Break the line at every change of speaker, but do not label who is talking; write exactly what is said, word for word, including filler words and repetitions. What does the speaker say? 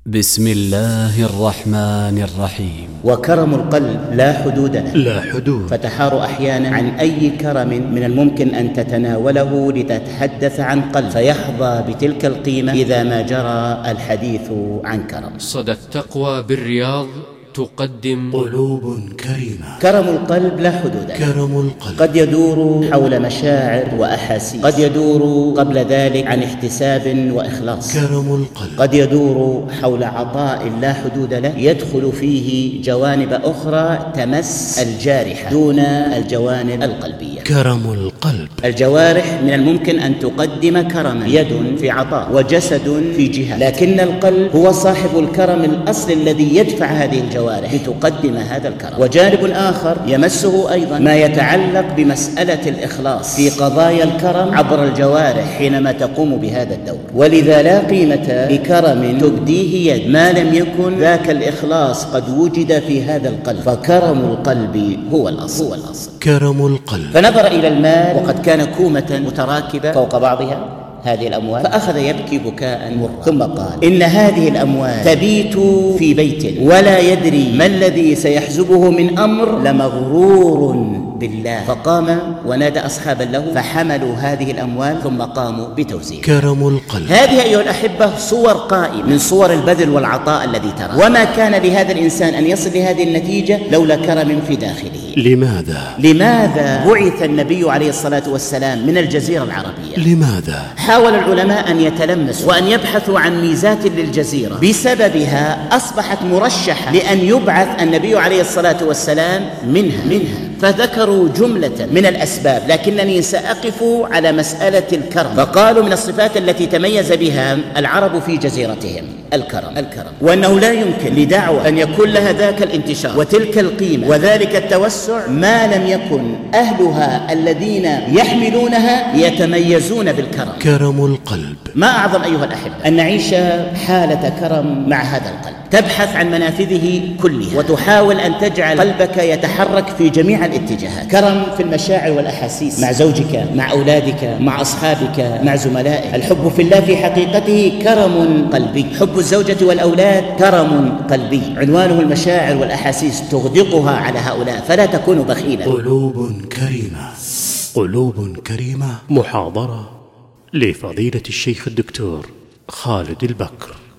بسم الله الرحمن الرحيم.
وكرم القلب لا حدود له،
لا حدود،
فتحار أحيانا عن أي كرم من الممكن أن تتناوله لتتحدث عن قلب فيحظى بتلك القيمة إذا ما جرى الحديث عن كرم.
صدى التقوى بالرياض تقدم
قلوب كريمة.
كرم القلب لا حدود له.
كرم القلب
قد يدور حول مشاعر وأحاسيس، قد يدور قبل ذلك عن احتساب وإخلاص،
كرم القلب
قد يدور حول عطاء لا حدود له يدخل فيه جوانب أخرى تمس الجارحة دون الجوانب القلبية.
كرم القلب،
الجوارح من الممكن أن تقدم كرما، يد في عطاء وجسد في جهة، لكن القلب هو صاحب الكرم الأصل الذي يدفع هذه الجوارح لتقدم هذا الكرم. وجانب آخر يمسه أيضا ما يتعلق بمسألة الإخلاص في قضايا الكرم عبر الجوارح حينما تقوم بهذا الدور. ولذا لا قيمة لكرم تبديه يد ما لم يكن ذاك الإخلاص قد وجد في هذا القلب، فكرم القلب هو الأصل. هو الأصل.
كرم القلب.
فنظر إلى المال وقد كان كومة متراكبة فوق بعضها هذه الأموال، فأخذ يبكي بكاء مرا، ثم قال: إن هذه الأموال تبيت في بيت ولا يدري ما الذي سيحزبه من أمر لمغرور بالله. فقام ونادى أصحابا له فحملوا هذه الأموال ثم قاموا بتوزيعها.
كرم القلب.
هذه أيها الأحبة صور قائمة من صور البذل والعطاء الذي ترى، وما كان لهذا الإنسان أن يصل لهذه النتيجة لولا كرم في داخله.
لماذا؟
لماذا بعث النبي عليه الصلاة والسلام من الجزيرة العربية؟
لماذا؟
حاول العلماء أن يتلمسوا وأن يبحثوا عن ميزات للجزيرة بسببها أصبحت مرشحة لأن يبعث النبي عليه الصلاة والسلام منها منها فذكروا جملة من الأسباب، لكنني سأقف على مسألة الكرم. فقالوا من الصفات التي تميز بها العرب في جزيرتهم الكرم الكرم وأنه لا يمكن لدعوة أن يكون لها ذاك الانتشار وتلك القيمة وذلك التوسع ما لم يكن أهلها الذين يحملونها يتميزون بالكرم.
كرم القلب.
ما أعظم أيها الأحبة أن نعيش حالة كرم مع هذا القلب، تبحث عن منافذه كلها وتحاول أن تجعل قلبك يتحرك في جميع الاتجاهات. كرم في المشاعر والأحاسيس مع زوجك، مع أولادك، مع أصحابك، مع زملائك. الحب في الله في حقيقته كرم قلبي، حب الزوجة والأولاد كرم قلبي، عنوانه المشاعر والأحاسيس تغدقها على هؤلاء فلا تكون بخيلا.
قلوب كريمة. قلوب كريمة، محاضرة لفضيلة الشيخ الدكتور خالد البكر.